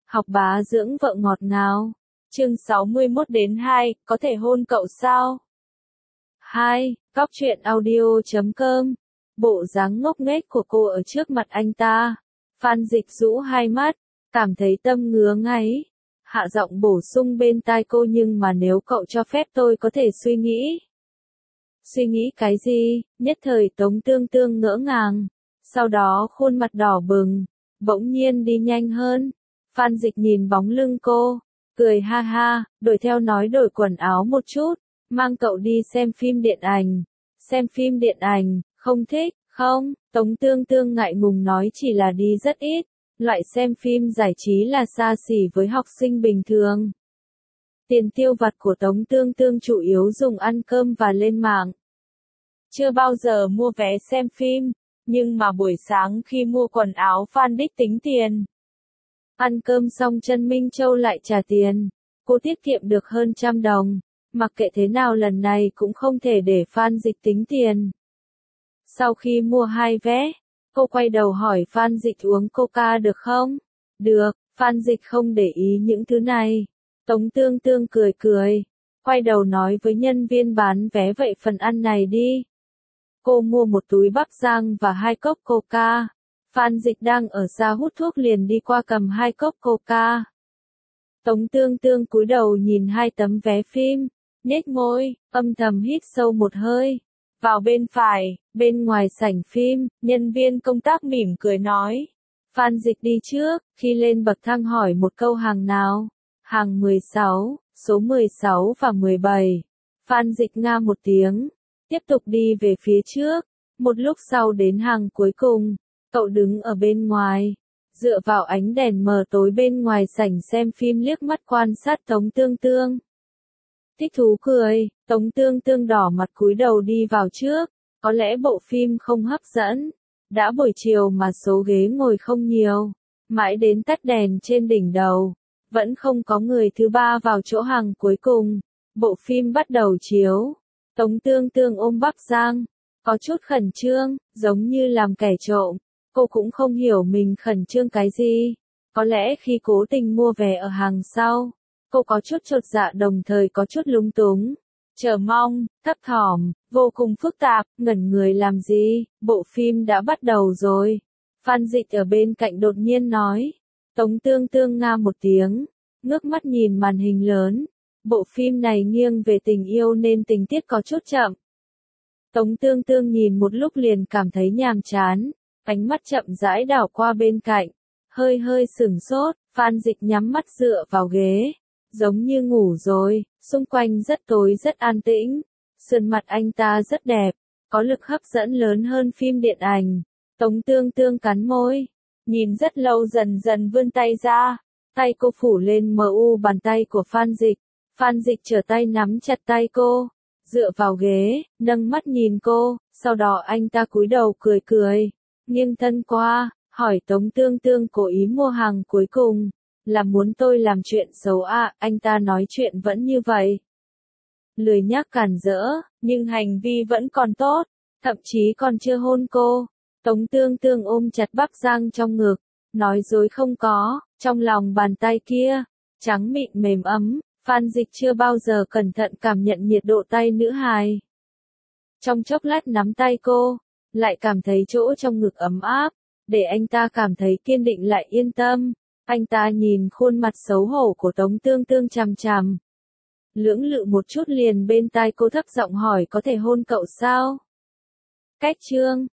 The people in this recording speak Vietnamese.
Học bá dưỡng vợ ngọt ngào. Chương 61-2, có thể hôn cậu sao? 2. Cóc truyện audio.com. Bộ dáng ngốc nghếch của cô ở trước mặt anh ta. Phan Dịch rũ hai mắt, cảm thấy tâm ngứa ngáy. Hạ giọng bổ sung bên tai cô, nhưng mà nếu cậu cho phép tôi có thể suy nghĩ. Suy nghĩ cái gì? Nhất thời Tống Tương Tương ngỡ ngàng. Sau đó khuôn mặt đỏ bừng, bỗng nhiên đi nhanh hơn. Phan Dịch nhìn bóng lưng cô, cười ha ha, đuổi theo nói đổi quần áo một chút, mang cậu đi xem phim điện ảnh. Xem phim điện ảnh, không thích, không? Tống Tương Tương ngại ngùng nói chỉ là đi rất ít, loại xem phim giải trí là xa xỉ với học sinh bình thường. Tiền tiêu vặt của Tống Tương Tương chủ yếu dùng ăn cơm và lên mạng. Chưa bao giờ mua vé xem phim, nhưng mà buổi sáng khi mua quần áo Phan đích tính tiền. Ăn cơm xong Trân Minh Châu lại trả tiền, cô tiết kiệm được hơn 100 đồng, mặc kệ thế nào lần này cũng không thể để Phan Dịch tính tiền. Sau khi mua 2 vé, cô quay đầu hỏi Phan Dịch uống coca được không? Được, Phan Dịch không để ý những thứ này. Tống Tương Tương cười cười, quay đầu nói với nhân viên bán vé vậy phần ăn này đi. Cô mua một túi bắp rang và 2 cốc coca. Phan Dịch đang ở xa hút thuốc liền đi qua cầm 2 cốc coca. Tống Tương Tương cúi đầu nhìn 2 tấm vé phim, nhếch môi, âm thầm hít sâu một hơi. Vào bên phải, bên ngoài sảnh phim, nhân viên công tác mỉm cười nói. Phan Dịch đi trước, khi lên bậc thang hỏi một câu hàng nào. Hàng 16, số 16 và 17. Phan Dịch nga một tiếng, tiếp tục đi về phía trước. Một lúc sau đến hàng cuối cùng, cậu đứng ở bên ngoài, dựa vào ánh đèn mờ tối bên ngoài sảnh xem phim, liếc mắt quan sát Tống Tương Tương. Thích thú cười, Tống Tương Tương đỏ mặt cúi đầu đi vào trước, có lẽ bộ phim không hấp dẫn. Đã buổi chiều mà số ghế ngồi không nhiều, mãi đến tắt đèn trên đỉnh đầu, vẫn không có người thứ ba vào chỗ hàng cuối cùng. Bộ phim bắt đầu chiếu, Tống Tương Tương ôm bắp rang, có chút khẩn trương, giống như làm kẻ trộm. Cô cũng không hiểu mình khẩn trương cái gì. Có lẽ khi cố tình mua vé ở hàng sau, cô có chút chột dạ đồng thời có chút lúng túng, chờ mong, thấp thỏm, vô cùng phức tạp. Ngẩn người làm gì, bộ phim đã bắt đầu rồi. Phan Dịch ở bên cạnh đột nhiên nói. Tống Tương Tương nga một tiếng, ngước mắt nhìn màn hình lớn. Bộ phim này nghiêng về tình yêu nên tình tiết có chút chậm. Tống Tương Tương nhìn một lúc liền cảm thấy nhàm chán, ánh mắt chậm rãi đảo qua bên cạnh, hơi hơi sửng sốt. Phan Dịch nhắm mắt dựa vào ghế, giống như ngủ rồi, xung quanh rất tối rất an tĩnh, sườn mặt anh ta rất đẹp, có lực hấp dẫn lớn hơn phim điện ảnh. Tống Tương Tương cắn môi, nhìn rất lâu dần dần vươn tay ra, tay cô phủ lên bàn tay của Phan Dịch. Phan Dịch trở tay nắm chặt tay cô, dựa vào ghế, nâng mắt nhìn cô, sau đó anh ta cúi đầu cười cười, nghiêng thân qua, hỏi Tống Tương Tương cố ý mua hàng cuối cùng, là muốn tôi làm chuyện xấu à? Anh ta nói chuyện vẫn như vậy, lười nhác cản rỡ, nhưng hành vi vẫn còn tốt, thậm chí còn chưa hôn cô. Tống Tương Tương ôm chặt bắp rang trong ngực, nói dối không có, trong lòng bàn tay kia, trắng mịn mềm ấm. Phan Dịch chưa bao giờ cẩn thận cảm nhận nhiệt độ tay nữ hài. Trong chốc lát nắm tay cô, lại cảm thấy chỗ trong ngực ấm áp, để anh ta cảm thấy kiên định lại yên tâm. Anh ta nhìn khuôn mặt xấu hổ của Tống Tương Tương chằm chằm. Lưỡng lự một chút liền bên tai cô thấp giọng hỏi có thể hôn cậu sao? Cách chương